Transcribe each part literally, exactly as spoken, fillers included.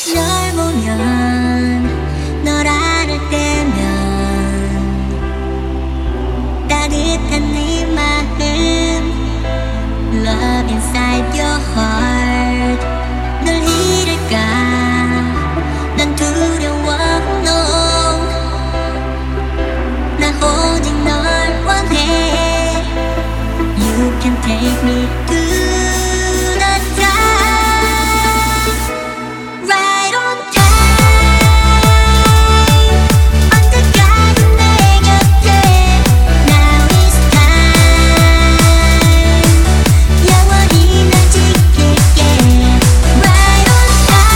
널 보면 널 안을 때면 따뜻한 네 마음 Love inside your heart 널 잃을까 난 두려워 no 나 오직 널 원해 You can take me to the top Right on time 언제까지 내 곁에 Now is time 영원히 널 지킬게 Right on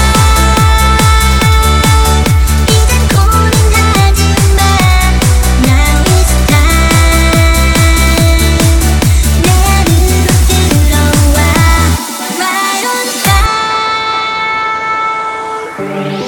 time 이젠 고민하지 마 Now is time 내 안으로 들어와 Right on time